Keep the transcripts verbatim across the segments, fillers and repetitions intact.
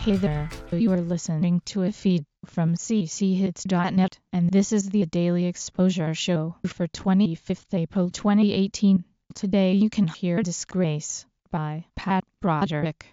Hey there, you are listening to a feed from c c hits dot net, and this is the Daily Exposure Show for twenty-fifth April twenty eighteen. Today you can hear Disgrace by Pat Broderick.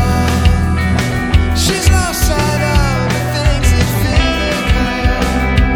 She's lost sight of the things that fill her.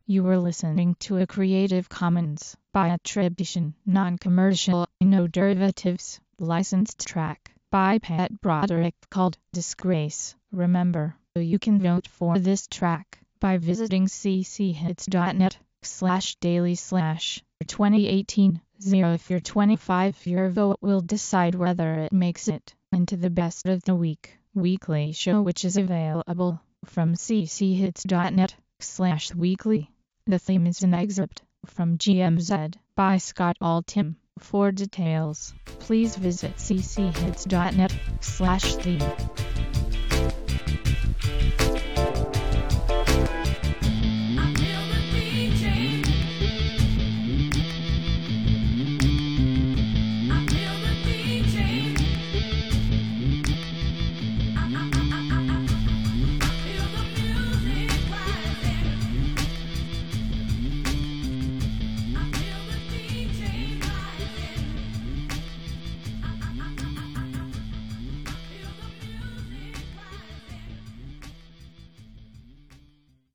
You were listening to a Creative Commons by attribution, non-commercial, no derivatives, licensed track by Pat Broderick called Disgrace. Remember, you can vote for this track by visiting cchits.net slash daily slash 2018 zero. If you're twenty-five, your vote will decide whether it makes it into the best of the week weekly show, which is available from cchits.net slash weekly. The theme is an excerpt from G M Z by Scott Altham. For details, please visit cchits.net slash theme.